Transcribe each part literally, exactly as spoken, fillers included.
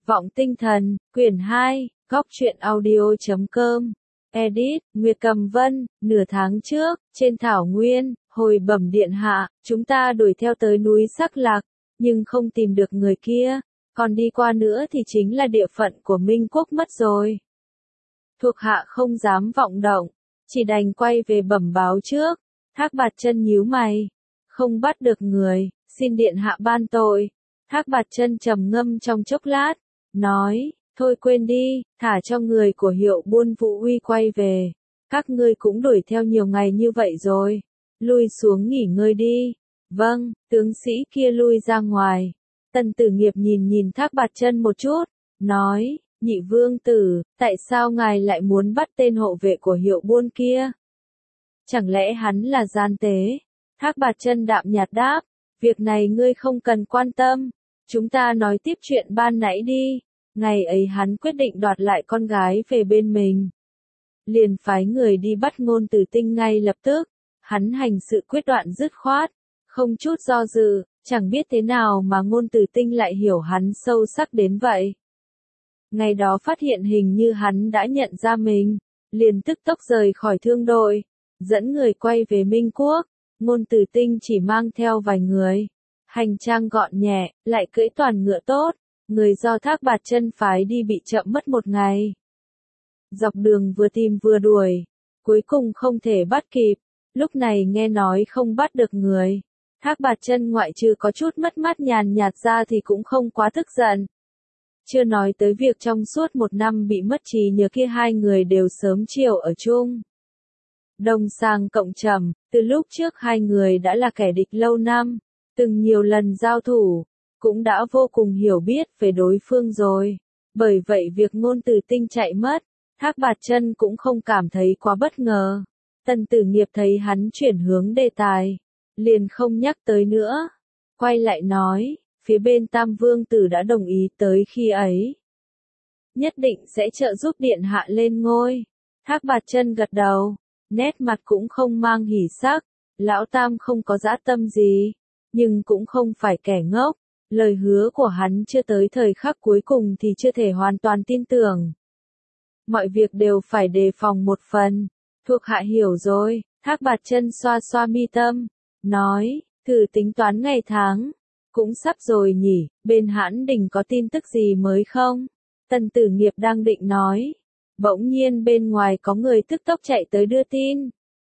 Vọng Tinh Thần, quyển hai, góc truyện audio chấm com. Edit, Nguyệt Cầm Vân, nửa tháng trước, trên thảo nguyên, hồi bẩm điện hạ, chúng ta đuổi theo tới núi Sắc Lạc, nhưng không tìm được người kia, còn đi qua nữa thì chính là địa phận của Minh Quốc mất rồi. Thuộc hạ không dám vọng động, chỉ đành quay về bẩm báo trước. Thác Bạt Chân nhíu mày, không bắt được người, xin điện hạ ban tội. Thác Bạt Chân trầm ngâm trong chốc lát, nói, thôi quên đi, thả cho người của Hiệu Buôn Vũ Uy quay về. Các ngươi cũng đuổi theo nhiều ngày như vậy rồi, lui xuống nghỉ ngơi đi. Vâng, tướng sĩ kia lui ra ngoài. Tần Tử Nghiệp nhìn nhìn Thác Bạt Chân một chút, nói, nhị vương tử, tại sao ngài lại muốn bắt tên hộ vệ của Hiệu Buôn kia? Chẳng lẽ hắn là gian tế? Thác Bạt Chân đạm nhạt đáp, việc này ngươi không cần quan tâm. Chúng ta nói tiếp chuyện ban nãy đi. Ngày ấy hắn quyết định đoạt lại con gái về bên mình. Liền phái người đi bắt Ngôn Tử Tinh ngay lập tức. Hắn hành sự quyết đoán dứt khoát, không chút do dự, chẳng biết thế nào mà Ngôn Tử Tinh lại hiểu hắn sâu sắc đến vậy. Ngày đó phát hiện hình như hắn đã nhận ra mình, liền tức tốc rời khỏi thương đội, dẫn người quay về Minh Quốc. Ngôn Tử Tinh chỉ mang theo vài người, hành trang gọn nhẹ, lại cưỡi toàn ngựa tốt, người do Thác Bạt Chân phái đi bị chậm mất một ngày. Dọc đường vừa tìm vừa đuổi, cuối cùng không thể bắt kịp, lúc này nghe nói không bắt được người. Thác Bạt Chân ngoại trừ có chút mất mát nhàn nhạt ra thì cũng không quá tức giận. Chưa nói tới việc trong suốt một năm bị mất trí nhớ kia hai người đều sớm chiều ở chung. Đồng sang cộng trầm, từ lúc trước hai người đã là kẻ địch lâu năm, từng nhiều lần giao thủ, cũng đã vô cùng hiểu biết về đối phương rồi. Bởi vậy việc Ngôn Tử Tinh chạy mất, Thác Bạt Chân cũng không cảm thấy quá bất ngờ. Tần Tử Nghiệp thấy hắn chuyển hướng đề tài, liền không nhắc tới nữa. Quay lại nói, phía bên Tam Vương Tử đã đồng ý tới khi ấy. Nhất định sẽ trợ giúp điện hạ lên ngôi. Thác Bạt Chân gật đầu, nét mặt cũng không mang hỉ sắc. Lão Tam không có dã tâm gì, nhưng cũng không phải kẻ ngốc. Lời hứa của hắn chưa tới thời khắc cuối cùng thì chưa thể hoàn toàn tin tưởng. Mọi việc đều phải đề phòng một phần. Thuộc hạ hiểu rồi. Thác Bạt Chân xoa xoa mi tâm, nói, thử tính toán ngày tháng. Cũng sắp rồi nhỉ, bên Hãn Đình có tin tức gì mới không? Tần Tử Nghiệp đang định nói. Bỗng nhiên bên ngoài có người tức tốc chạy tới đưa tin.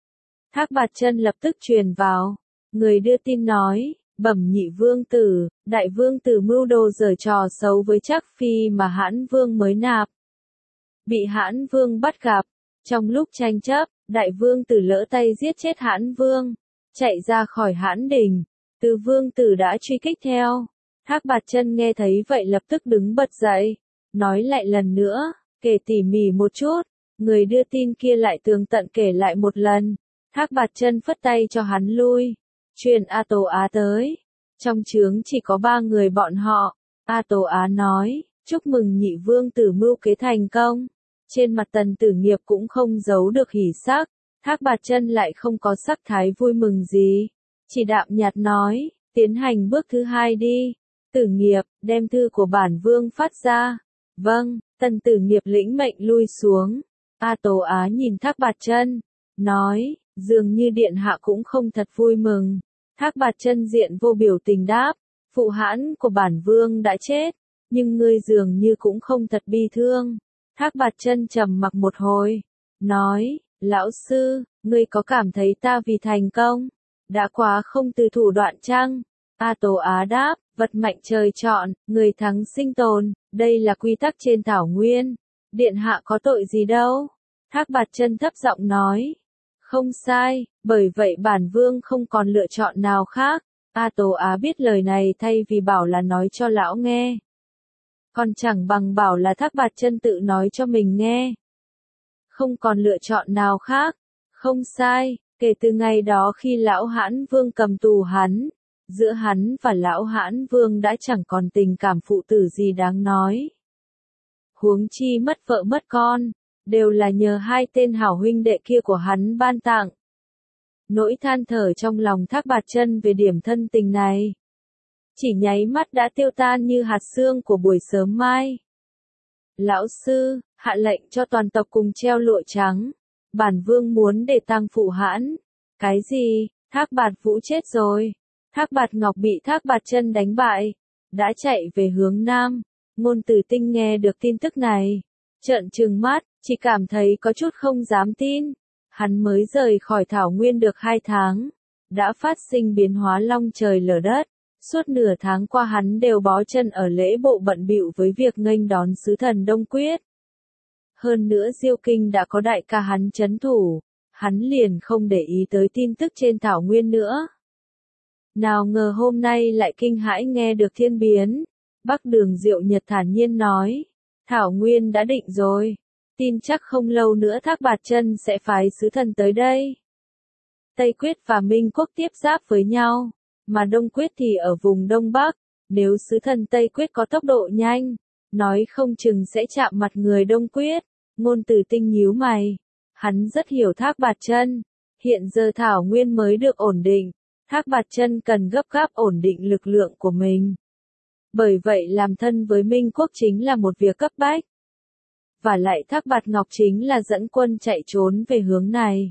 Thác Bạt Chân lập tức truyền vào. Người đưa tin nói, bẩm nhị vương tử, đại vương tử mưu đồ giở trò xấu với Trác Phi mà Hãn Vương mới nạp. Bị Hãn Vương bắt gặp. Trong lúc tranh chấp, đại vương tử lỡ tay giết chết Hãn Vương, chạy ra khỏi Hãn Đình. Từ vương tử đã truy kích theo. Thác Bạt Chân nghe thấy vậy lập tức đứng bật dậy, nói lại lần nữa, kể tỉ mỉ một chút. Người đưa tin kia lại tường tận kể lại một lần. Thác Bạt Chân phất tay cho hắn lui, truyền A Tổ Á tới. Trong trướng chỉ có ba người bọn họ. A Tổ Á nói, chúc mừng nhị vương tử mưu kế thành công. Trên mặt Tần Tử Nghiệp cũng không giấu được hỉ sắc. Thác Bạt Chân lại không có sắc thái vui mừng gì, chỉ đạm nhạt nói, tiến hành bước thứ hai đi. Tử Nghiệp, đem thư của bản vương phát ra. Vâng. Tần Tử Nghiệp lĩnh mệnh lui xuống. A Tổ Á nhìn Thác Bạt Chân, nói, dường như điện hạ cũng không thật vui mừng. Thác Bạt Chân diện vô biểu tình đáp, phụ hãn của bản vương đã chết, nhưng ngươi dường như cũng không thật bi thương. Thác Bạt Chân trầm mặc một hồi, nói, lão sư, ngươi có cảm thấy ta vì thành công đã quá không từ thủ đoạn chăng? A Tổ Á đáp, vật mạnh trời chọn, người thắng sinh tồn, đây là quy tắc trên thảo nguyên. Điện hạ có tội gì đâu? Thác Bạt Chân thấp giọng nói, không sai, bởi vậy bản vương không còn lựa chọn nào khác. A Tổ Á biết lời này thay vì bảo là nói cho lão nghe, còn chẳng bằng bảo là Thác Bạt Chân tự nói cho mình nghe. Không còn lựa chọn nào khác, không sai, kể từ ngày đó khi lão Hãn Vương cầm tù hắn, giữa hắn và lão Hãn Vương đã chẳng còn tình cảm phụ tử gì đáng nói. Huống chi mất vợ mất con, đều là nhờ hai tên hảo huynh đệ kia của hắn ban tặng. Nỗi than thở trong lòng Thác Bạt Chân về điểm thân tình này, chỉ nháy mắt đã tiêu tan như hạt sương của buổi sớm mai. Lão sư, hạ lệnh cho toàn tộc cùng treo lụa trắng. Bản vương muốn để tang phụ hãn. Cái gì? Thác Bạt Vũ chết rồi. Thác Bạt Ngọc bị Thác Bạt Chân đánh bại, đã chạy về hướng nam. Ngôn Tử Tinh nghe được tin tức này, trợn trừng mắt, chỉ cảm thấy có chút không dám tin. Hắn mới rời khỏi thảo nguyên được hai tháng, đã phát sinh biến hóa long trời lở đất. Suốt nửa tháng qua hắn đều bó chân ở lễ bộ bận bịu với việc nghênh đón sứ thần Đông Quyết. Hơn nữa Diêu Kinh đã có đại ca hắn trấn thủ, hắn liền không để ý tới tin tức trên thảo nguyên nữa. Nào ngờ hôm nay lại kinh hãi nghe được thiên biến. Bắc Đường Diệu Nhật thản nhiên nói, thảo nguyên đã định rồi, tin chắc không lâu nữa Thác Bạt Chân sẽ phái sứ thần tới đây. Tây Quyết và Minh Quốc tiếp giáp với nhau, mà Đông Quyết thì ở vùng Đông Bắc, nếu sứ thần Tây Quyết có tốc độ nhanh, nói không chừng sẽ chạm mặt người Đông Quyết. Ngôn Tử Tinh nhíu mày, hắn rất hiểu Thác Bạt Chân, hiện giờ thảo nguyên mới được ổn định, Thác Bạt Chân cần gấp gáp ổn định lực lượng của mình. Bởi vậy làm thân với Minh Quốc chính là một việc cấp bách. Và lại Thác Bạt Ngọc chính là dẫn quân chạy trốn về hướng này.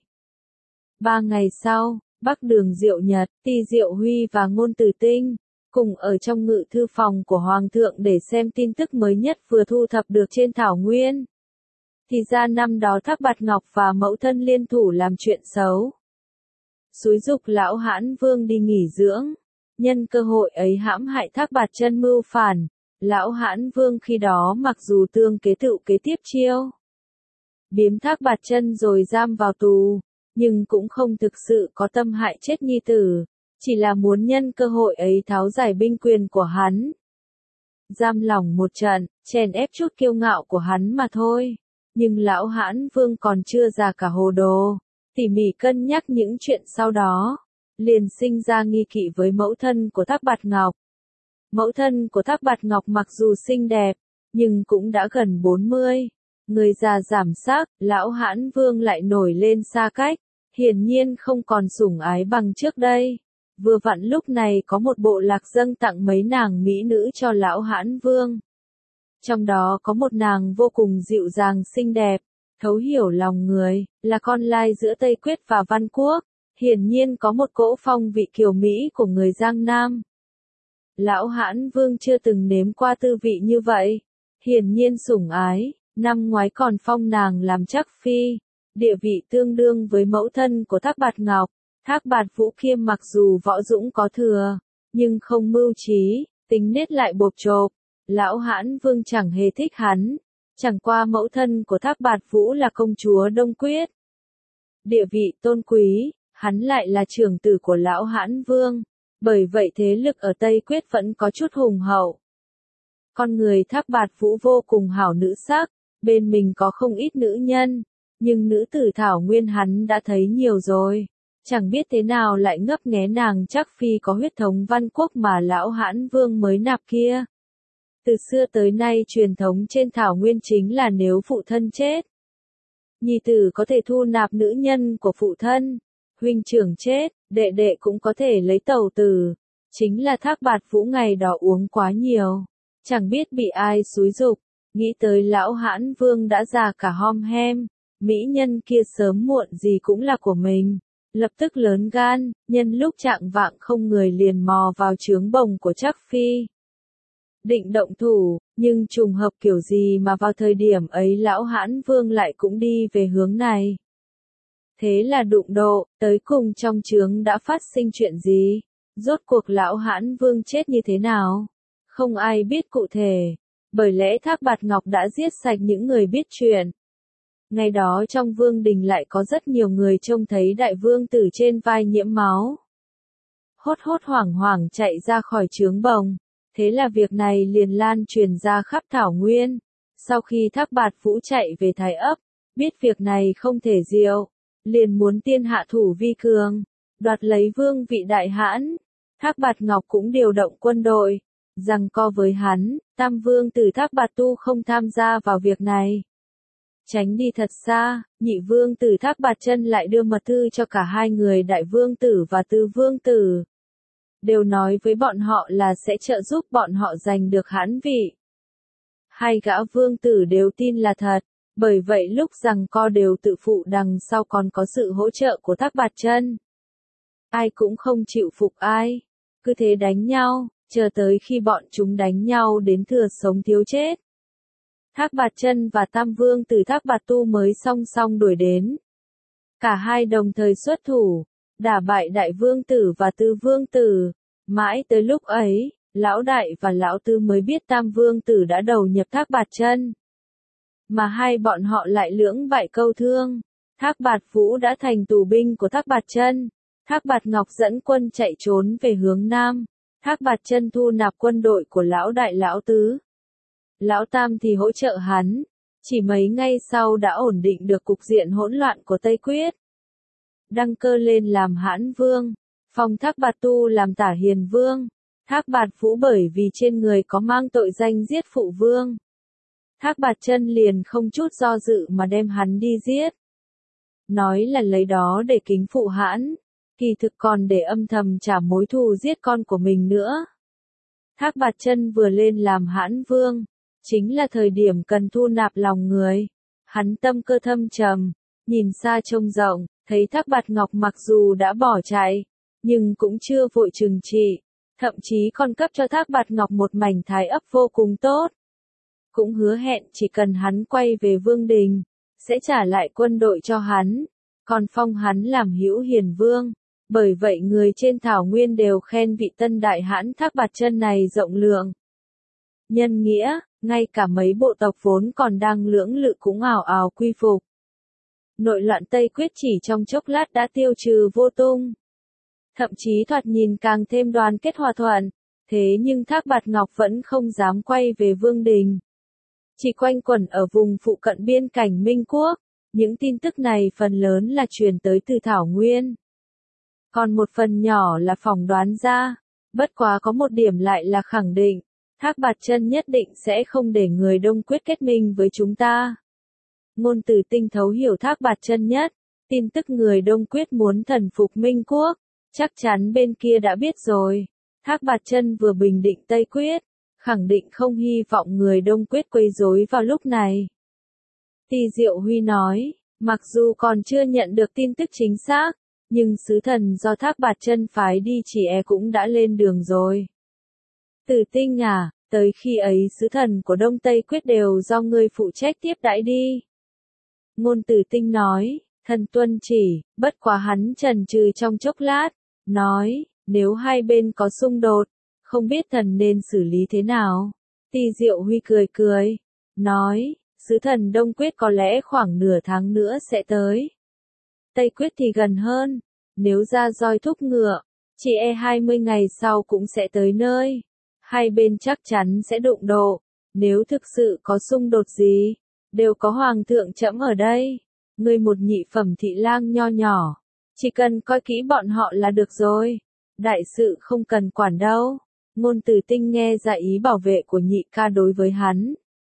Ba ngày sau, Bắc Đường Diệu Nhật, Ti Diệu Huy và Ngôn Tử Tinh cùng ở trong ngự thư phòng của Hoàng thượng để xem tin tức mới nhất vừa thu thập được trên thảo nguyên. Thì ra năm đó Thác Bạt Ngọc và mẫu thân liên thủ làm chuyện xấu, xúi giục lão Hãn Vương đi nghỉ dưỡng, nhân cơ hội ấy hãm hại Thác Bạt Chân mưu phản. Lão Hãn Vương khi đó mặc dù tương kế tựu kế tiếp chiêu biếm Thác Bạt Chân rồi giam vào tù, nhưng cũng không thực sự có tâm hại chết nhi tử, chỉ là muốn nhân cơ hội ấy tháo giải binh quyền của hắn. Giam lòng một trận, chèn ép chút kiêu ngạo của hắn mà thôi. Nhưng lão Hãn Vương còn chưa già cả hồ đồ, tỉ mỉ cân nhắc những chuyện sau đó, liền sinh ra nghi kỵ với mẫu thân của Thác Bạt Ngọc. Mẫu thân của Thác Bạt Ngọc mặc dù xinh đẹp, nhưng cũng đã gần bốn mươi. Người già giảm sắc, lão Hãn Vương lại nổi lên xa cách, hiển nhiên không còn sủng ái bằng trước đây. Vừa vặn lúc này có một bộ lạc dâng tặng mấy nàng mỹ nữ cho lão Hãn Vương. Trong đó có một nàng vô cùng dịu dàng xinh đẹp, thấu hiểu lòng người, là con lai giữa Tây Quyết và Văn Quốc, hiển nhiên có một cỗ phong vị kiều mỹ của người Giang Nam. Lão Hãn Vương chưa từng nếm qua tư vị như vậy, hiển nhiên sủng ái, năm ngoái còn phong nàng làm trắc phi, địa vị tương đương với mẫu thân của Thác Bạt Ngọc. Thác Bạt Vũ Khiêm mặc dù võ dũng có thừa, nhưng không mưu trí, tính nết lại bộp chộp. Lão Hãn Vương chẳng hề thích hắn, chẳng qua mẫu thân của Thác Bạt Vũ là công chúa Đông Quyết. Địa vị tôn quý, hắn lại là trưởng tử của lão Hãn Vương, bởi vậy thế lực ở Tây Quyết vẫn có chút hùng hậu. Con người Thác Bạt Vũ vô cùng hảo nữ sắc, bên mình có không ít nữ nhân, nhưng nữ tử thảo nguyên hắn đã thấy nhiều rồi. Chẳng biết thế nào lại ngấp nghé nàng chắc phi có huyết thống Văn Quốc mà lão Hãn Vương mới nạp kia. Từ xưa tới nay truyền thống trên thảo nguyên chính là nếu phụ thân chết, nhi tử có thể thu nạp nữ nhân của phụ thân, huynh trưởng chết, đệ đệ cũng có thể lấy tẩu tử. Chính là Thác Bạt Vũ ngày đó uống quá nhiều, chẳng biết bị ai xúi giục, nghĩ tới lão Hãn Vương đã già cả hom hem, mỹ nhân kia sớm muộn gì cũng là của mình. Lập tức lớn gan, nhân lúc trạng vạng không người liền mò vào trướng bồng của Trắc Phi. Định động thủ, nhưng trùng hợp kiểu gì mà vào thời điểm ấy lão Hãn Vương lại cũng đi về hướng này. Thế là đụng độ, tới cùng trong trướng đã phát sinh chuyện gì? Rốt cuộc lão Hãn Vương chết như thế nào? Không ai biết cụ thể, bởi lẽ Thác Bạt Ngọc đã giết sạch những người biết chuyện. Ngày đó trong vương đình lại có rất nhiều người trông thấy đại vương tử trên vai nhiễm máu. Hốt hốt hoảng hoảng chạy ra khỏi trướng bồng. Thế là việc này liền lan truyền ra khắp thảo nguyên. Sau khi Thác Bạt Vũ chạy về Thái Ấp, biết việc này không thể diệu, liền muốn tiên hạ thủ vi cường, đoạt lấy vương vị đại hãn. Thác Bạt Ngọc cũng điều động quân đội, giằng co với hắn, tam vương tử Thác Bạt Tu không tham gia vào việc này. Tránh đi thật xa, nhị vương tử Thác Bạt Chân lại đưa mật thư cho cả hai người đại vương tử và tứ vương tử. đều nói với bọn họ là sẽ trợ giúp bọn họ giành được hãn vị. Hai gã vương tử đều tin là thật, bởi vậy lúc giằng co đều tự phụ đằng sau còn có sự hỗ trợ của Thác Bạt Chân. Ai cũng không chịu phục ai, cứ thế đánh nhau, chờ tới khi bọn chúng đánh nhau đến thừa sống thiếu chết. Thác Bạt Chân và Tam Vương tử Thác Bạt Tu mới song song đuổi đến. Cả hai đồng thời xuất thủ, đả bại Đại Vương tử và Tư Vương tử. Mãi tới lúc ấy, Lão Đại và Lão Tư mới biết Tam Vương tử đã đầu nhập Thác Bạt Chân. Mà hai bọn họ lại lưỡng bại câu thương. Thác Bạt Vũ đã thành tù binh của Thác Bạt Chân. Thác Bạt Ngọc dẫn quân chạy trốn về hướng Nam. Thác Bạt Chân thu nạp quân đội của Lão Đại Lão Tứ. Lão Tam thì hỗ trợ hắn. Chỉ mấy ngày sau đã ổn định được cục diện hỗn loạn của Tây Quyết. Đăng cơ lên làm Hãn Vương. Phong Thác Bạt Tu làm Tả Hiền Vương. Thác Bạt Vũ bởi vì trên người có mang tội danh giết phụ vương. Thác Bạt Chân liền không chút do dự mà đem hắn đi giết. Nói là lấy đó để kính phụ Hãn, kỳ thực còn để âm thầm trả mối thù giết con của mình nữa. Thác Bạt Chân vừa lên làm Hãn Vương, chính là thời điểm cần thu nạp lòng người. Hắn tâm cơ thâm trầm, nhìn xa trông rộng, thấy Thác Bạt Ngọc mặc dù đã bỏ chạy, nhưng cũng chưa vội trừng trị, thậm chí còn cấp cho Thác Bạt Ngọc một mảnh thái ấp vô cùng tốt. Cũng hứa hẹn chỉ cần hắn quay về Vương đình, sẽ trả lại quân đội cho hắn, còn phong hắn làm hữu hiền vương. Bởi vậy người trên thảo nguyên đều khen vị tân đại hãn Thác Bạt Chân này rộng lượng, nhân nghĩa, ngay cả mấy bộ tộc vốn còn đang lưỡng lự cũng ào ào quy phục. Nội loạn Tây Quyết chỉ trong chốc lát đã tiêu trừ vô tung. Thậm chí thoạt nhìn càng thêm đoàn kết hòa thuận, thế nhưng Thác Bạt Ngọc vẫn không dám quay về Vương đình. Chỉ quanh quẩn ở vùng phụ cận biên cảnh Minh Quốc, những tin tức này phần lớn là truyền tới từ Thảo Nguyên. Còn một phần nhỏ là phỏng đoán ra, bất quá có một điểm lại là khẳng định, Thác Bạt Chân nhất định sẽ không để người Đông Quyết kết minh với chúng ta. Ngôn Tử Tinh thấu hiểu Thác Bạt Chân nhất, tin tức người Đông Quyết muốn thần phục Minh Quốc, chắc chắn bên kia đã biết rồi. Thác Bạt Chân vừa bình định Tây Quyết, khẳng định không hy vọng người Đông Quyết quấy rối vào lúc này. Ti Diệu Huy nói, mặc dù còn chưa nhận được tin tức chính xác, nhưng sứ thần do Thác Bạt Chân phái đi chỉ e cũng đã lên đường rồi. Tử Tinh à, tới khi ấy sứ thần của Đông Tây Quyết đều do ngươi phụ trách tiếp đãi đi. Ngôn Tử Tinh nói, thần tuân chỉ, bất quá hắn chần chừ trong chốc lát, nói, nếu hai bên có xung đột, không biết thần nên xử lý thế nào. Ti Diệu Huy cười cười, nói, sứ thần Đông Quyết có lẽ khoảng nửa tháng nữa sẽ tới. Tây Quyết thì gần hơn, nếu ra roi thúc ngựa, chỉ e hai mươi ngày sau cũng sẽ tới nơi. Hai bên chắc chắn sẽ đụng độ, nếu thực sự có xung đột gì, đều có hoàng thượng trẫm ở đây. Ngươi một nhị phẩm thị lang nho nhỏ, chỉ cần coi kỹ bọn họ là được rồi, đại sự không cần quản đâu. Ngôn Tử Tinh nghe ra ý bảo vệ của nhị ca đối với hắn.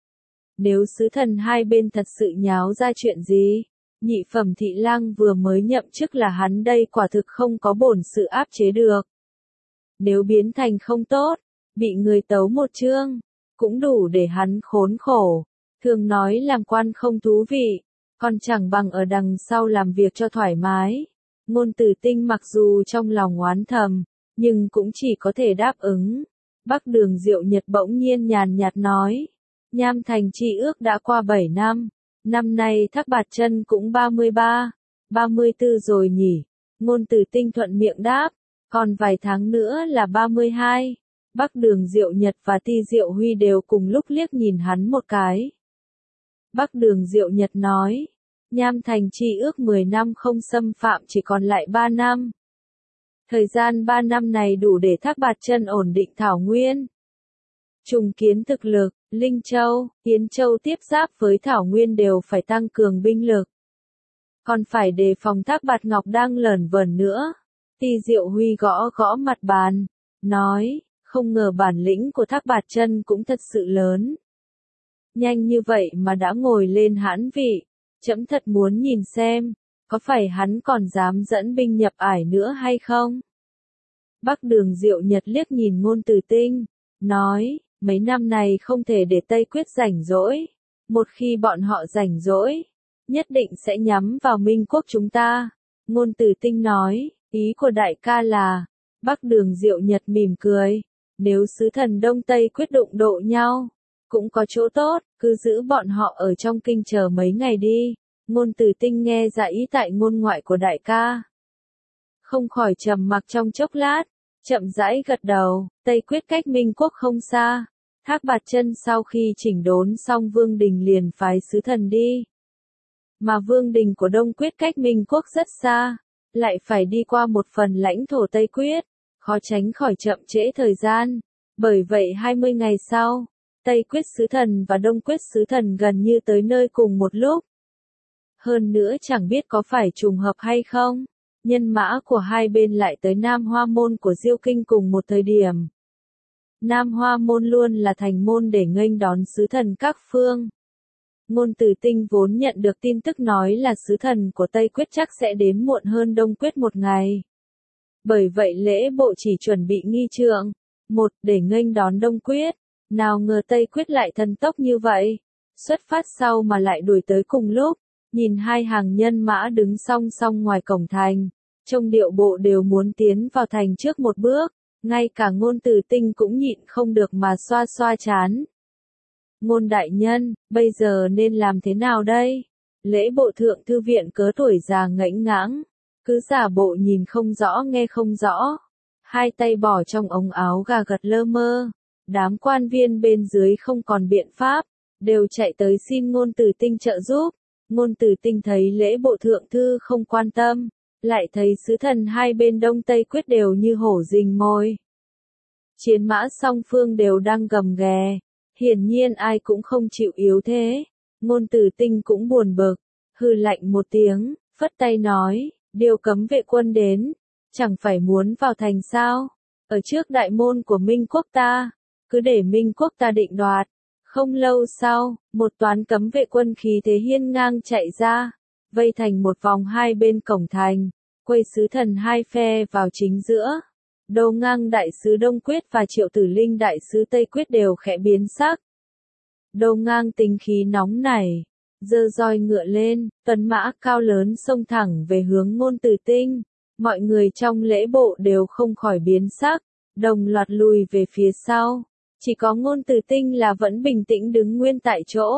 Nếu sứ thần hai bên thật sự nháo ra chuyện gì, nhị phẩm thị lang vừa mới nhậm chức là hắn đây quả thực không có bổn sự áp chế được. Nếu biến thành không tốt, bị người tấu một chương, cũng đủ để hắn khốn khổ. Thường nói làm quan không thú vị, còn chẳng bằng ở đằng sau làm việc cho thoải mái. Ngôn Tử Tinh mặc dù trong lòng oán thầm, nhưng cũng chỉ có thể đáp ứng. Bắc Đường Diệu Nhật bỗng nhiên nhàn nhạt nói, Nham Thành chi ước đã qua bảy năm, năm nay Thác Bạt Chân cũng ba mươi ba, ba mươi tư rồi nhỉ. Ngôn Tử Tinh thuận miệng đáp, còn vài tháng nữa là ba mươi hai. Bắc Đường Diệu Nhật và Ti Diệu Huy đều cùng lúc liếc nhìn hắn một cái. Bắc Đường Diệu Nhật nói, Nham Thành chi ước mười năm không xâm phạm chỉ còn lại ba năm. Thời gian ba năm này đủ để Thác Bạt Chân ổn định Thảo Nguyên. Trùng kiến thực lực, Linh Châu, Yến Châu tiếp giáp với Thảo Nguyên đều phải tăng cường binh lực. Còn phải đề phòng Thác Bạt Ngọc đang lởn vởn nữa. Ti Diệu Huy gõ gõ mặt bàn, nói, không ngờ bản lĩnh của Thác Bạt Chân cũng thật sự lớn. Nhanh như vậy mà đã ngồi lên hãn vị, trẫm thật muốn nhìn xem, có phải hắn còn dám dẫn binh nhập ải nữa hay không? Bắc Đường Diệu Nhật liếc nhìn Ngôn Tử Tinh, nói, mấy năm này không thể để Tây Quyết rảnh rỗi. Một khi bọn họ rảnh rỗi, nhất định sẽ nhắm vào Minh Quốc chúng ta. Ngôn Tử Tinh nói, ý của đại ca là, Bắc Đường Diệu Nhật mỉm cười, nếu sứ thần Đông Tây quyết đụng độ nhau, cũng có chỗ tốt, cứ giữ bọn họ ở trong kinh chờ mấy ngày đi. Ngôn Tử Tinh nghe ra ý tại ngôn ngoại của đại ca, không khỏi trầm mặc trong chốc lát, chậm rãi gật đầu. Tây Quyết cách Minh Quốc không xa. Thác Bạt Chân sau khi chỉnh đốn xong Vương Đình liền phái sứ thần đi. Mà Vương Đình của Đông Quyết cách Minh Quốc rất xa, lại phải đi qua một phần lãnh thổ Tây Quyết, khó tránh khỏi chậm trễ thời gian. Bởi vậy hai mươi ngày sau, Tây Quyết sứ thần và Đông Quyết sứ thần gần như tới nơi cùng một lúc. Hơn nữa chẳng biết có phải trùng hợp hay không, nhân mã của hai bên lại tới Nam Hoa Môn của Diêu Kinh cùng một thời điểm. Nam Hoa Môn luôn là thành môn để nghênh đón sứ thần các phương. Ngôn Tử Tinh vốn nhận được tin tức nói là sứ thần của Tây Quyết chắc sẽ đến muộn hơn Đông Quyết một ngày. Bởi vậy lễ bộ chỉ chuẩn bị nghi trượng, một để nghênh đón Đông Quyết. Nào ngờ Tây Quyết lại thần tốc như vậy, xuất phát sau mà lại đuổi tới cùng lúc. Nhìn hai hàng nhân mã đứng song song ngoài cổng thành, trông điệu bộ đều muốn tiến vào thành trước một bước, ngay cả Ngôn Tử Tinh cũng nhịn không được mà xoa xoa trán. Ngôn đại nhân, bây giờ nên làm thế nào đây? Lễ bộ thượng thư viện cớ tuổi già ngãnh ngãng, cứ giả bộ nhìn không rõ nghe không rõ, hai tay bỏ trong ống áo gà gật lơ mơ. Đám quan viên bên dưới không còn biện pháp, đều chạy tới xin Ngôn Tử Tinh trợ giúp. Ngôn Tử Tinh thấy lễ bộ thượng thư không quan tâm, lại thấy sứ thần hai bên Đông Tây Quyết đều như hổ rình mồi. Chiến mã song phương đều đang gầm ghè, hiển nhiên ai cũng không chịu yếu thế. Ngôn Tử Tinh cũng buồn bực, hừ lạnh một tiếng, phất tay nói, điều cấm vệ quân đến, chẳng phải muốn vào thành sao, ở trước đại môn của Minh Quốc ta, cứ để Minh Quốc ta định đoạt. Không lâu sau, một toán cấm vệ quân khí thế hiên ngang chạy ra, vây thành một vòng hai bên cổng thành, quây sứ thần hai phe vào chính giữa. Đầu Ngang đại sứ Đông Quyết và Triệu Tử Linh đại sứ Tây Quyết đều khẽ biến sắc. Đầu Ngang tính khí nóng nảy, giơ roi ngựa lên, tuấn mã cao lớn xông thẳng về hướng Ngôn Tử Tinh. Mọi người trong lễ bộ đều không khỏi biến sắc, đồng loạt lùi về phía sau. Chỉ có Ngôn Tử Tinh là vẫn bình tĩnh đứng nguyên tại chỗ.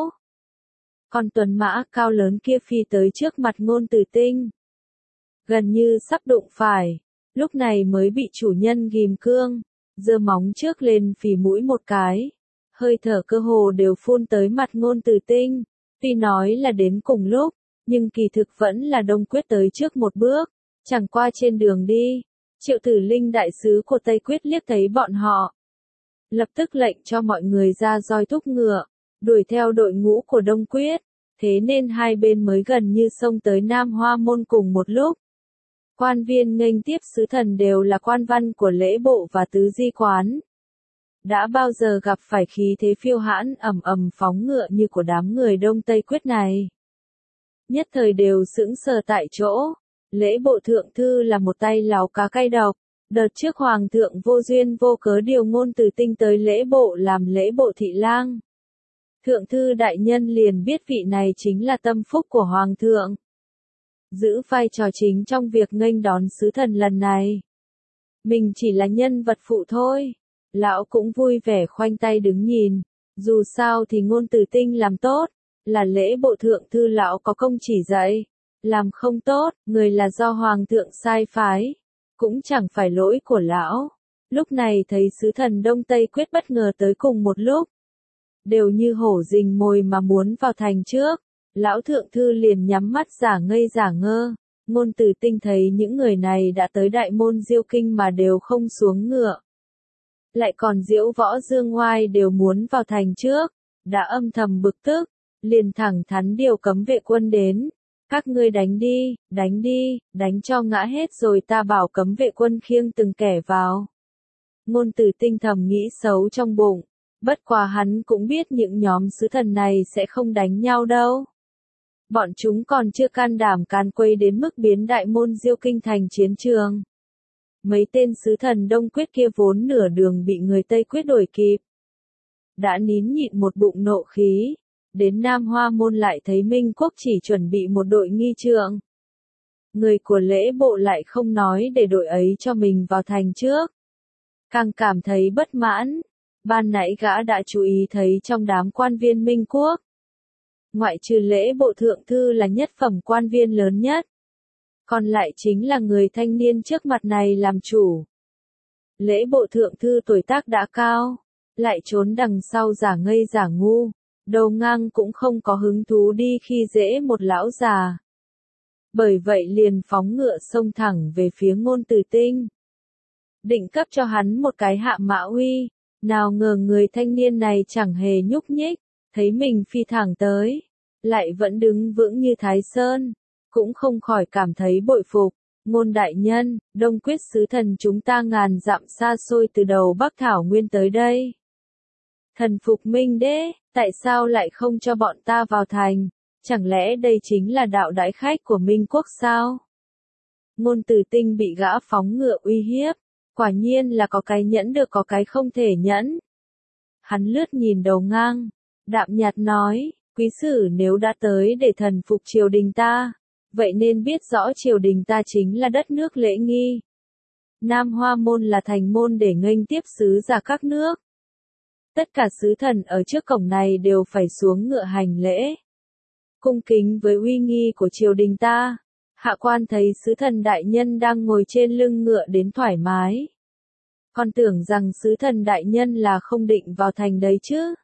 Con tuấn mã cao lớn kia phi tới trước mặt Ngôn Tử Tinh, gần như sắp đụng phải, lúc này mới bị chủ nhân ghim cương, giơ móng trước lên phì mũi một cái. Hơi thở cơ hồ đều phun tới mặt Ngôn Tử Tinh, tuy nói là đến cùng lúc, nhưng kỳ thực vẫn là Đông Quyết tới trước một bước. Chẳng qua trên đường đi, Triệu Tử Linh đại sứ của Tây Quyết liếc thấy bọn họ, lập tức lệnh cho mọi người ra roi thúc ngựa, đuổi theo đội ngũ của Đông Quyết, thế nên hai bên mới gần như xông tới Nam Hoa Môn cùng một lúc. Quan viên nghênh tiếp sứ thần đều là quan văn của lễ bộ và tứ di quán. Đã bao giờ gặp phải khí thế phiêu hãn ầm ầm phóng ngựa như của đám người Đông Tây Quyết này. Nhất thời đều sững sờ tại chỗ, lễ bộ thượng thư là một tay láo cá cay độc. Đợt trước Hoàng thượng vô duyên vô cớ điều Ngôn Tử Tinh tới lễ bộ làm lễ bộ thị lang. Thượng thư đại nhân liền biết vị này chính là tâm phúc của Hoàng thượng. Giữ vai trò chính trong việc nghênh đón sứ thần lần này. Mình chỉ là nhân vật phụ thôi. Lão cũng vui vẻ khoanh tay đứng nhìn. Dù sao thì Ngôn Tử Tinh làm tốt, là lễ bộ thượng thư lão có công chỉ dạy. Làm không tốt, người là do Hoàng thượng sai phái. Cũng chẳng phải lỗi của lão. Lúc này thấy sứ thần Đông Tây Quyết bất ngờ tới cùng một lúc, đều như hổ rình mồi mà muốn vào thành trước. Lão thượng thư liền nhắm mắt giả ngây giả ngơ. Ngôn Tử Tinh thấy những người này đã tới đại môn Diêu Kinh mà đều không xuống ngựa, lại còn Diễu Võ Dương Oai đều muốn vào thành trước, đã âm thầm bực tức, liền thẳng thắn điều cấm vệ quân đến. Các ngươi đánh đi, đánh đi, đánh cho ngã hết rồi ta bảo cấm vệ quân khiêng từng kẻ vào. Ngôn Tử Tinh thầm nghĩ xấu trong bụng, bất quá hắn cũng biết những nhóm sứ thần này sẽ không đánh nhau đâu. Bọn chúng còn chưa can đảm can quấy đến mức biến đại môn Diêu Kinh thành chiến trường. Mấy tên sứ thần Đông Quyết kia vốn nửa đường bị người Tây Quyết đuổi kịp. Đã nín nhịn một bụng nộ khí, đến Nam Hoa Môn lại thấy Minh Quốc chỉ chuẩn bị một đội nghi trượng. Người của lễ bộ lại không nói để đội ấy cho mình vào thành trước. Càng cảm thấy bất mãn, ban nãy gã đã chú ý thấy trong đám quan viên Minh Quốc. Ngoại trừ lễ bộ thượng thư là nhất phẩm quan viên lớn nhất. Còn lại chính là người thanh niên trước mặt này làm chủ. Lễ bộ thượng thư tuổi tác đã cao, lại trốn đằng sau giả ngây giả ngu, đầu ngang cũng không có hứng thú đi khi dễ một lão già. Bởi vậy liền phóng ngựa xông thẳng về phía Ngôn Tử Tinh. Định cấp cho hắn một cái hạ mã uy, nào ngờ người thanh niên này chẳng hề nhúc nhích, thấy mình phi thẳng tới, lại vẫn đứng vững như Thái Sơn, cũng không khỏi cảm thấy bội phục. Ngôn đại nhân, Đông Quyết sứ thần chúng ta ngàn dặm xa xôi từ đầu Bắc Thảo Nguyên tới đây. Thần phục Minh Đế, tại sao lại không cho bọn ta vào thành? Chẳng lẽ đây chính là đạo đãi khách của Minh Quốc sao? Ngôn Tử Tinh bị gã phóng ngựa uy hiếp, quả nhiên là có cái nhẫn được có cái không thể nhẫn. Hắn lướt nhìn Đầu Ngang, đạm nhạt nói, quý sử nếu đã tới để thần phục triều đình ta, vậy nên biết rõ triều đình ta chính là đất nước lễ nghi. Nam Hoa Môn là thành môn để nghênh tiếp sứ giả các nước. Tất cả sứ thần ở trước cổng này đều phải xuống ngựa hành lễ. Cung kính với uy nghi của triều đình ta, hạ quan thấy sứ thần đại nhân đang ngồi trên lưng ngựa đến thoải mái. Còn tưởng rằng sứ thần đại nhân là không định vào thành đấy chứ.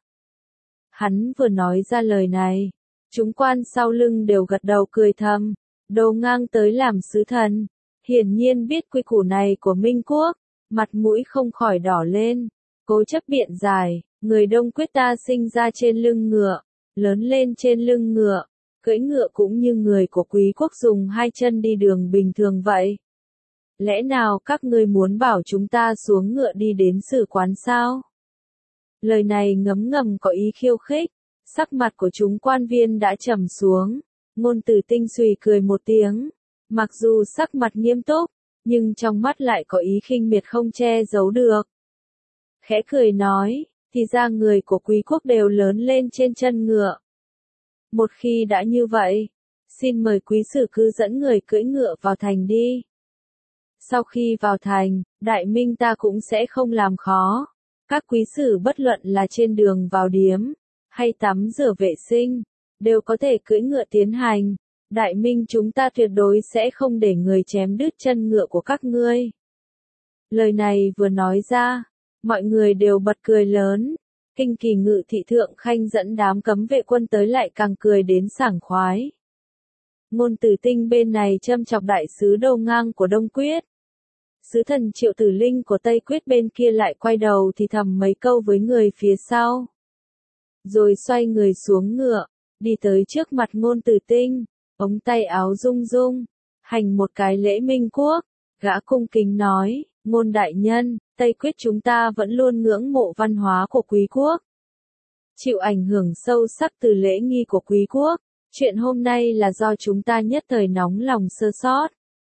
Hắn vừa nói ra lời này, chúng quan sau lưng đều gật đầu cười thầm, Đầu Ngang tới làm sứ thần, hiển nhiên biết quy củ này của Minh Quốc, mặt mũi không khỏi đỏ lên, cố chấp biện giải, người Đông Quyết ta sinh ra trên lưng ngựa, lớn lên trên lưng ngựa, cưỡi ngựa cũng như người của Quý quốc dùng hai chân đi đường bình thường vậy. Lẽ nào các ngươi muốn bảo chúng ta xuống ngựa đi đến sử quán sao? Lời này ngấm ngầm có ý khiêu khích, sắc mặt của chúng quan viên đã trầm xuống, Ngôn Tử Tinh xùy cười một tiếng, mặc dù sắc mặt nghiêm túc, nhưng trong mắt lại có ý khinh miệt không che giấu được. Khẽ cười nói, thì ra người của Quý quốc đều lớn lên trên chân ngựa. Một khi đã như vậy, xin mời quý sử cứ dẫn người cưỡi ngựa vào thành đi. Sau khi vào thành, đại minh ta cũng sẽ không làm khó. Các quý sử bất luận là trên đường vào điếm, hay tắm rửa vệ sinh, đều có thể cưỡi ngựa tiến hành. Đại minh chúng ta tuyệt đối sẽ không để người chém đứt chân ngựa của các ngươi. Lời này vừa nói ra, mọi người đều bật cười lớn. Kinh Kỳ Ngự thị thượng khanh dẫn đám cấm vệ quân tới lại càng cười đến sảng khoái. Ngôn Tử Tinh bên này châm chọc đại sứ Đầu Ngang của Đông Quyết. Sứ thần Triệu Tử Linh của Tây Quyết bên kia lại quay đầu thì thầm mấy câu với người phía sau. Rồi xoay người xuống ngựa, đi tới trước mặt Ngôn Tử Tinh, ống tay áo rung rung, hành một cái lễ Minh Quốc, gã cung kính nói, Ngôn đại nhân, Tây Quyết chúng ta vẫn luôn ngưỡng mộ văn hóa của Quý quốc. Chịu ảnh hưởng sâu sắc từ lễ nghi của Quý quốc, chuyện hôm nay là do chúng ta nhất thời nóng lòng sơ sót.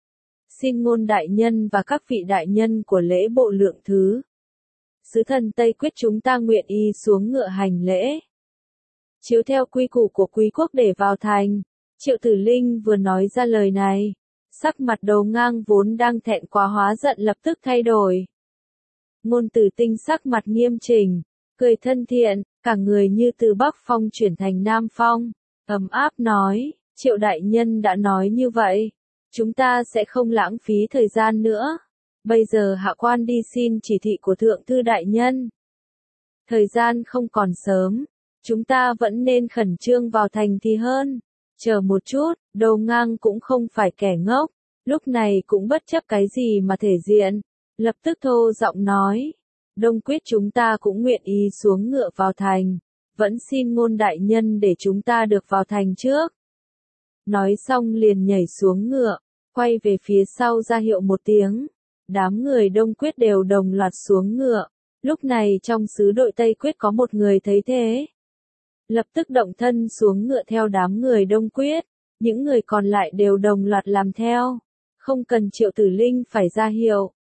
Xin Ngôn đại nhân và các vị đại nhân của lễ bộ lượng thứ. Sứ thần Tây Quyết chúng ta nguyện y xuống ngựa hành lễ. Chiếu theo quy củ của Quý quốc để vào thành, Triệu Tử Linh vừa nói ra lời này, sắc mặt Đầu Ngang vốn đang thẹn quá hóa giận lập tức thay đổi. Ngôn Tử Tinh sắc mặt nghiêm chỉnh, cười thân thiện, cả người như từ Bắc Phong chuyển thành Nam Phong, ấm áp nói, Triệu đại nhân đã nói như vậy, chúng ta sẽ không lãng phí thời gian nữa. Bây giờ hạ quan đi xin chỉ thị của thượng thư đại nhân. Thời gian không còn sớm, chúng ta vẫn nên khẩn trương vào thành thì hơn. Chờ một chút, Đầu Ngang cũng không phải kẻ ngốc, lúc này cũng bất chấp cái gì mà thể diện, lập tức thô giọng nói, Đông Quyết chúng ta cũng nguyện ý xuống ngựa vào thành, vẫn xin Ngôn đại nhân để chúng ta được vào thành trước. Nói xong liền nhảy xuống ngựa, quay về phía sau ra hiệu một tiếng, đám người Đông Quyết đều đồng loạt xuống ngựa, lúc này trong sứ đội Tây Quyết có một người thấy thế. Lập tức động thân xuống ngựa theo đám người Đông Quyết, những người còn lại đều đồng loạt làm theo, không cần Triệu Tử Linh phải ra hiệu,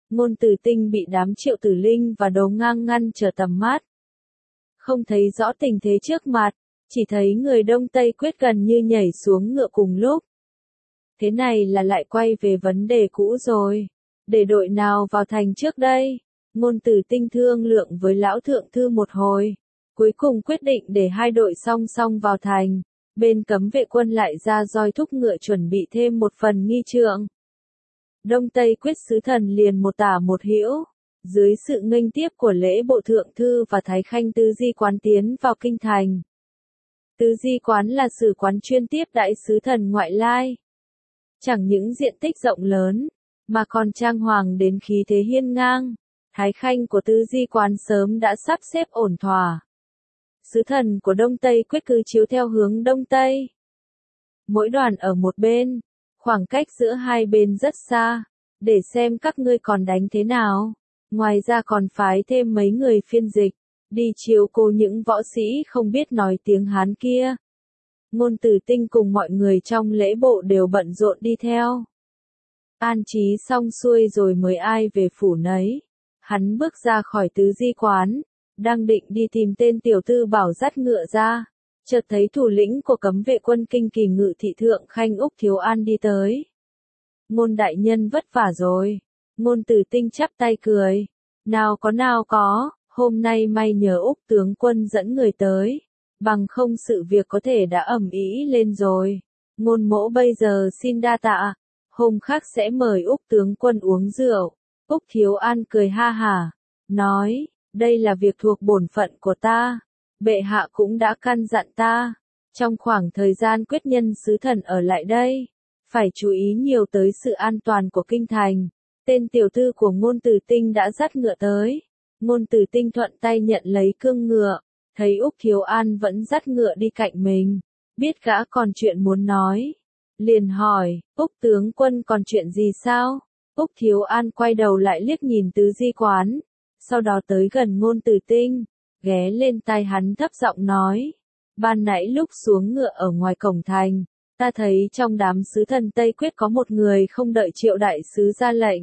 Ngôn Từ Tinh bị đám Triệu Tử Linh và Đấu Ngang ngăn trở tầm mắt. Không thấy rõ tình thế trước mặt, chỉ thấy người Đông Tây Quyết gần như nhảy xuống ngựa cùng lúc. Thế này là lại quay về vấn đề cũ rồi. Để đội nào vào thành trước đây? Ngôn Từ Tinh thương lượng với lão thượng thư một hồi. Cuối cùng quyết định để hai đội song song vào thành. Bên cấm vệ quân lại ra roi thúc ngựa chuẩn bị thêm một phần nghi trượng. Đông Tây Quyết sứ thần liền một tả một hữu. Dưới sự nghênh tiếp của lễ bộ thượng thư và thái khanh Tứ Di Quán tiến vào kinh thành. Tứ Di Quán là sử quán chuyên tiếp đãi sứ thần ngoại lai. Chẳng những diện tích rộng lớn, mà còn trang hoàng đến khí thế hiên ngang. Thái khanh của Tứ Di Quán sớm đã sắp xếp ổn thỏa. Sứ thần của Đông Tây Quyết cứ chiếu theo hướng Đông Tây. Mỗi đoàn ở một bên, khoảng cách giữa hai bên rất xa, để xem các ngươi còn đánh thế nào. Ngoài ra còn phái thêm mấy người phiên dịch, đi chiếu cố những võ sĩ không biết nói tiếng Hán kia. Ngôn Từ Tinh cùng mọi người trong lễ bộ đều bận rộn đi theo. An trí xong xuôi rồi mới ai về phủ nấy. Hắn bước ra khỏi Tứ Di Quán, đang định đi tìm tên tiểu tư bảo dắt ngựa ra, chợt thấy thủ lĩnh của cấm vệ quân Kinh Kỳ Ngự thị thượng khanh Úc Thiếu An đi tới. Ngôn đại nhân vất vả rồi. Ngôn Từ Tinh chắp tay cười. Nào có nào có, hôm nay may nhờ Úc tướng quân dẫn người tới. Bằng không sự việc có thể đã ầm ĩ lên rồi. Ngôn mỗ bây giờ xin đa tạ. Hôm khác sẽ mời Úc tướng quân uống rượu. Úc Thiếu An cười ha hả. Nói, đây là việc thuộc bổn phận của ta. Bệ hạ cũng đã căn dặn ta. Trong khoảng thời gian quyết nhân sứ thần ở lại đây, phải chú ý nhiều tới sự an toàn của kinh thành. Tên tiểu thư của Ngôn Từ Tinh đã dắt ngựa tới. Ngôn Từ Tinh thuận tay nhận lấy cương ngựa. Thấy Úc Thiếu An vẫn dắt ngựa đi cạnh mình. Biết gã còn chuyện muốn nói. Liền hỏi, Úc tướng quân còn chuyện gì sao? Úc Thiếu An quay đầu lại liếc nhìn Tứ Di Quán. Sau đó tới gần Ngôn Từ Tinh. Ghé lên tai hắn thấp giọng nói. Ban nãy lúc xuống ngựa ở ngoài cổng thành, ta thấy trong đám sứ thần Tây Quyết có một người không đợi Triệu đại sứ ra lệnh.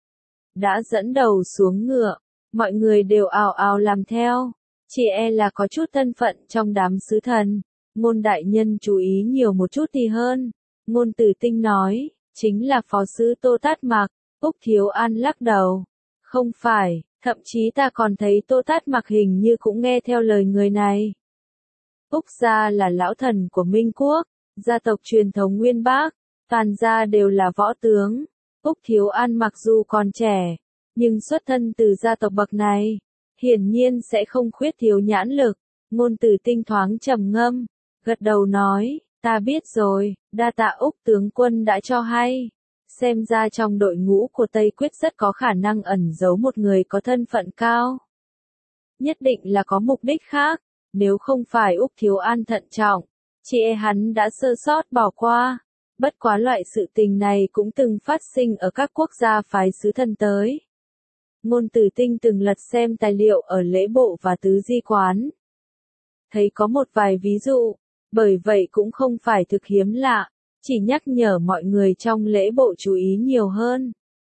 Đã dẫn đầu xuống ngựa, mọi người đều ào ào làm theo. Chỉ e là có chút thân phận trong đám sứ thần. Ngôn đại nhân chú ý nhiều một chút thì hơn. Ngôn Từ Tinh nói, chính là phó sứ Tô Tát Mạc. Úc Thiếu An lắc đầu. Không phải, thậm chí ta còn thấy Tô Tát Mạc hình như cũng nghe theo lời người này. Úc gia là lão thần của Minh Quốc, gia tộc truyền thống Nguyên Bắc, toàn gia đều là võ tướng. Úc Thiếu An mặc dù còn trẻ, nhưng xuất thân từ gia tộc bậc này, hiển nhiên sẽ không khuyết thiếu nhãn lực. Ngôn Từ Tinh thoáng trầm ngâm, gật đầu nói, ta biết rồi, đa tạ Úc tướng quân đã cho hay. Xem ra trong đội ngũ của Tây Quyết rất có khả năng ẩn giấu một người có thân phận cao. Nhất định là có mục đích khác, nếu không phải Úc Thiếu An thận trọng, chỉ e hắn đã sơ sót bỏ qua. Bất quá loại sự tình này cũng từng phát sinh ở các quốc gia phái sứ thần tới. Ngôn Từ Tinh từng lật xem tài liệu ở lễ bộ và Tứ Di Quán. Thấy có một vài ví dụ, bởi vậy cũng không phải thực hiếm lạ, chỉ nhắc nhở mọi người trong lễ bộ chú ý nhiều hơn.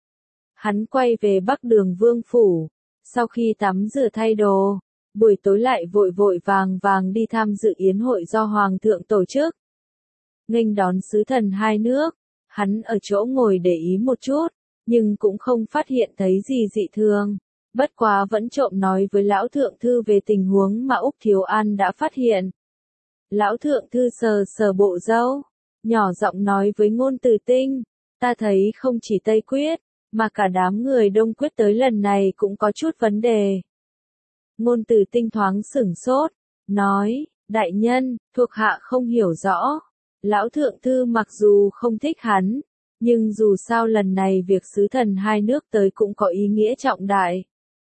Hắn quay về Bắc Đường Vương Phủ, sau khi tắm rửa thay đồ, buổi tối lại vội vội vàng vàng đi tham dự yến hội do Hoàng thượng tổ chức. Nghênh đón sứ thần hai nước, hắn ở chỗ ngồi để ý một chút, nhưng cũng không phát hiện thấy gì dị thường. Bất quá vẫn trộm nói với lão thượng thư về tình huống mà Úc Thiếu An đã phát hiện. Lão thượng thư sờ sờ bộ râu, nhỏ giọng nói với Ngôn Từ Tinh, ta thấy không chỉ Tây Quyết, mà cả đám người Đông Quyết tới lần này cũng có chút vấn đề. Ngôn Từ Tinh thoáng sửng sốt, nói, đại nhân, thuộc hạ không hiểu rõ. Lão thượng thư mặc dù không thích hắn, nhưng dù sao lần này việc sứ thần hai nước tới cũng có ý nghĩa trọng đại.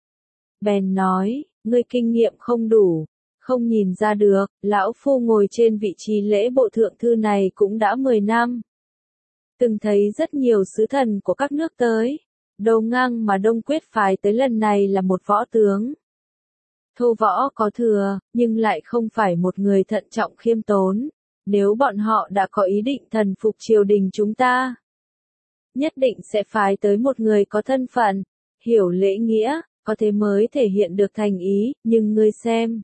Bèn nói, ngươi kinh nghiệm không đủ, không nhìn ra được, lão phu ngồi trên vị trí lễ bộ thượng thư này cũng đã mười năm. Từng thấy rất nhiều sứ thần của các nước tới, Đầu Ngang mà Đông Quyết phái tới lần này là một võ tướng. Thô võ có thừa, nhưng lại không phải một người thận trọng khiêm tốn. Nếu bọn họ đã có ý định thần phục triều đình chúng ta, nhất định sẽ phái tới một người có thân phận, hiểu lễ nghĩa, có thế mới thể hiện được thành ý, nhưng ngươi xem.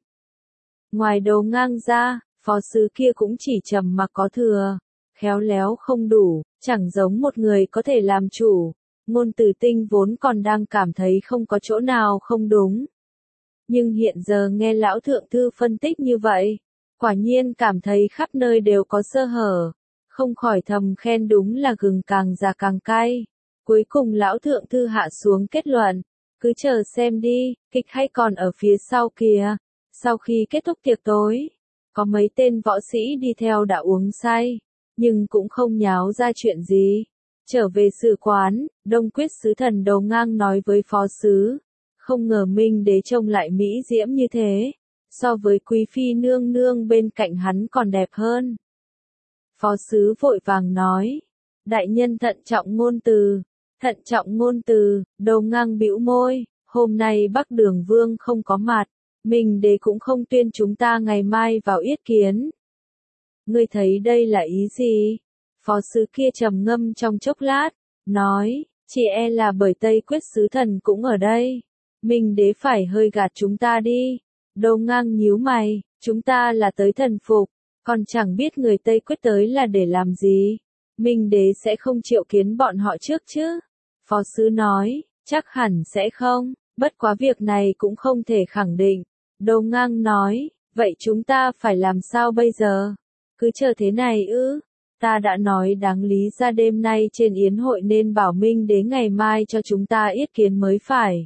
Ngoài Đầu Ngang ra, phó sứ kia cũng chỉ trầm mặc có thừa, khéo léo không đủ, chẳng giống một người có thể làm chủ. Ngôn Từ Tinh vốn còn đang cảm thấy không có chỗ nào không đúng. Nhưng hiện giờ nghe lão thượng thư phân tích như vậy, quả nhiên cảm thấy khắp nơi đều có sơ hở, không khỏi thầm khen đúng là gừng càng già càng cay. Cuối cùng lão thượng thư hạ xuống kết luận, cứ chờ xem đi, kịch hay còn ở phía sau kìa. Sau khi kết thúc tiệc tối, có mấy tên võ sĩ đi theo đã uống say, nhưng cũng không nháo ra chuyện gì. Trở về sử quán, Đông Quyết sứ thần Đầu Ngang nói với phó sứ, không ngờ Minh đế trông lại mỹ diễm như thế, so với quý phi nương nương bên cạnh hắn còn đẹp hơn. Phó sứ vội vàng nói, đại nhân thận trọng ngôn từ, thận trọng ngôn từ. Đầu Ngang bĩu môi, hôm nay Bắc Đường Vương không có mặt, Minh đế cũng không tuyên chúng ta ngày mai vào yết kiến. Ngươi thấy đây là ý gì? Phó sứ kia trầm ngâm trong chốc lát, nói, chỉ e là bởi Tây Quyết sứ thần cũng ở đây. Minh đế phải hơi gạt chúng ta đi. Đầu Ngang nhíu mày, chúng ta là tới thần phục, còn chẳng biết người Tây Quyết tới là để làm gì. Minh đế sẽ không triệu kiến bọn họ trước chứ? Phó sứ nói, chắc hẳn sẽ không, bất quá việc này cũng không thể khẳng định. Đầu Ngang nói, vậy chúng ta phải làm sao bây giờ? Cứ chờ thế này ư? Ta đã nói đáng lý ra đêm nay trên yến hội nên bảo Minh đế ngày mai cho chúng ta yết kiến mới phải.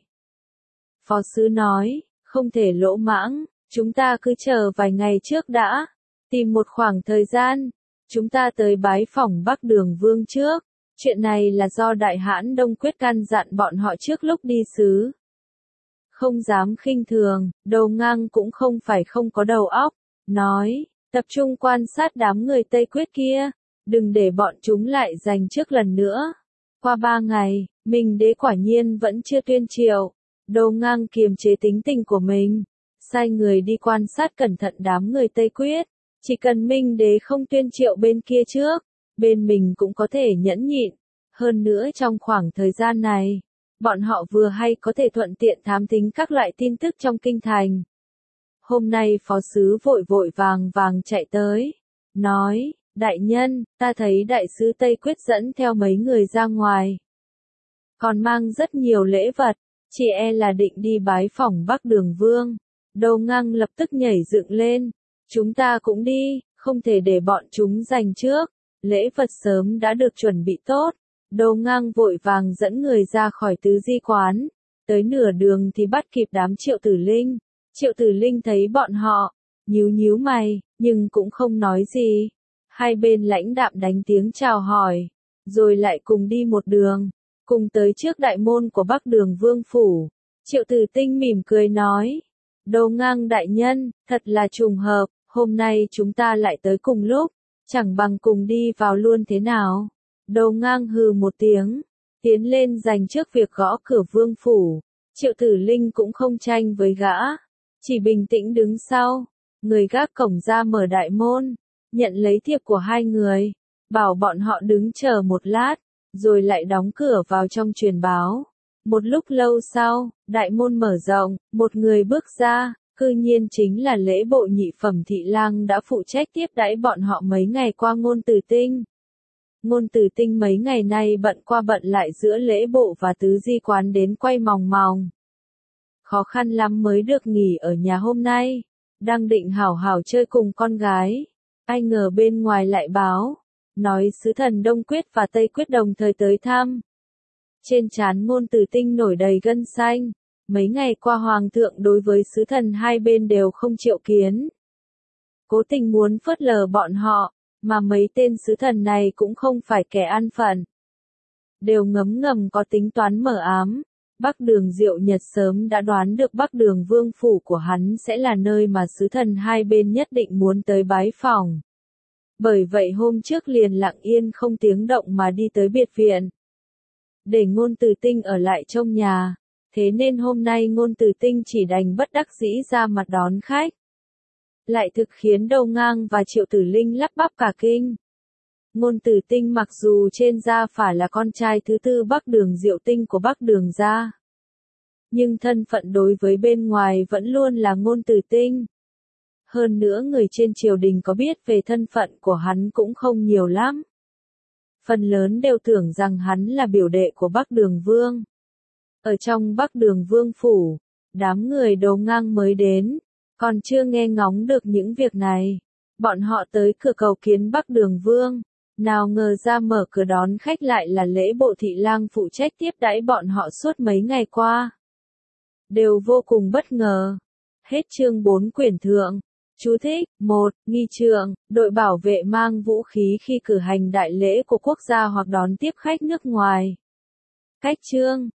Phó sứ nói, không thể lỗ mãng, chúng ta cứ chờ vài ngày trước đã, tìm một khoảng thời gian, chúng ta tới bái phỏng Bắc Đường Vương trước. Chuyện này là do Đại Hãn Đông Quyết căn dặn bọn họ trước lúc đi sứ. Không dám khinh thường, Đầu Ngang cũng không phải không có đầu óc, nói, tập trung quan sát đám người Tây Quyết kia, đừng để bọn chúng lại giành trước lần nữa. Qua ba ngày, Minh đế quả nhiên vẫn chưa tuyên triệu. Đầu Ngang kiềm chế tính tình của mình, sai người đi quan sát cẩn thận đám người Tây Quyết. Chỉ cần Minh đế không tuyên triệu bên kia trước, bên mình cũng có thể nhẫn nhịn. Hơn nữa trong khoảng thời gian này, bọn họ vừa hay có thể thuận tiện thám thính các loại tin tức trong kinh thành. Hôm nay phó sứ vội vội vàng vàng chạy tới, nói, đại nhân, ta thấy đại sứ Tây Quyết dẫn theo mấy người ra ngoài. Còn mang rất nhiều lễ vật, chỉ e là định đi bái phỏng Bắc Đường Vương. Đầu Ngang lập tức nhảy dựng lên, chúng ta cũng đi, không thể để bọn chúng giành trước, lễ vật sớm đã được chuẩn bị tốt. Đầu Ngang vội vàng dẫn người ra khỏi tứ di quán, tới nửa đường thì bắt kịp đám Triệu Tử Linh. Triệu Tử Linh thấy bọn họ, nhíu nhíu mày, nhưng cũng không nói gì. Hai bên lãnh đạm đánh tiếng chào hỏi, rồi lại cùng đi một đường, cùng tới trước đại môn của Bắc Đường Vương phủ. Triệu Tử Tinh mỉm cười nói, Đầu Ngang đại nhân, thật là trùng hợp, hôm nay chúng ta lại tới cùng lúc, chẳng bằng cùng đi vào luôn thế nào. Đầu Ngang hừ một tiếng, tiến lên giành trước việc gõ cửa vương phủ. Triệu Tử Linh cũng không tranh với gã, chỉ bình tĩnh đứng sau. Người gác cổng ra mở đại môn, nhận lấy thiệp của hai người, bảo bọn họ đứng chờ một lát, rồi lại đóng cửa vào trong truyền báo. Một lúc lâu sau, đại môn mở rộng, một người bước ra, cư nhiên chính là lễ bộ nhị phẩm thị lang đã phụ trách tiếp đãi bọn họ mấy ngày qua Ngôn Từ Tinh. Ngôn Từ Tinh mấy ngày nay bận qua bận lại giữa lễ bộ và tứ di quán đến quay mòng mòng. Khó khăn lắm mới được nghỉ ở nhà hôm nay, đang định hảo hảo chơi cùng con gái. Ai ngờ bên ngoài lại báo, nói sứ thần Đông Quyết và Tây Quyết đồng thời tới thăm. Trên trán Ngôn Từ Tinh nổi đầy gân xanh, mấy ngày qua Hoàng thượng đối với sứ thần hai bên đều không triệu kiến. Cố tình muốn phớt lờ bọn họ, mà mấy tên sứ thần này cũng không phải kẻ ăn phận. Đều ngấm ngầm có tính toán mờ ám. Bắc Đường Diệu Nhật sớm đã đoán được Bắc Đường Vương phủ của hắn sẽ là nơi mà sứ thần hai bên nhất định muốn tới bái phỏng. Bởi vậy hôm trước liền lặng yên không tiếng động mà đi tới biệt viện, để Ngôn Từ Tinh ở lại trong nhà. Thế nên hôm nay Ngôn Từ Tinh chỉ đành bất đắc dĩ ra mặt đón khách. Lại thực khiến Đầu Ngang và Triệu Tử Linh lắp bắp cả kinh. Ngôn Từ Tinh mặc dù trên gia phả là con trai thứ tư Bắc Đường Diệu Tinh của Bắc Đường gia, Nhưng thân phận đối với bên ngoài vẫn luôn là ngôn từ tinh. Hơn nữa người trên triều đình có biết về thân phận của hắn cũng không nhiều lắm. Phần lớn đều tưởng rằng hắn là biểu đệ của Bắc Đường Vương. Ở trong Bắc Đường Vương phủ, đám người đầu ngang mới đến, còn chưa nghe ngóng được những việc này. Bọn họ tới cửa cầu kiến Bắc Đường Vương, nào ngờ ra mở cửa đón khách lại là Lễ Bộ thị lang phụ trách tiếp đãi bọn họ suốt mấy ngày qua. Đều vô cùng bất ngờ. Hết chương bốn quyển thượng. Chú thích, một. Nghi trượng, đội bảo vệ mang vũ khí khi cử hành đại lễ của quốc gia hoặc đón tiếp khách nước ngoài. Cách chương.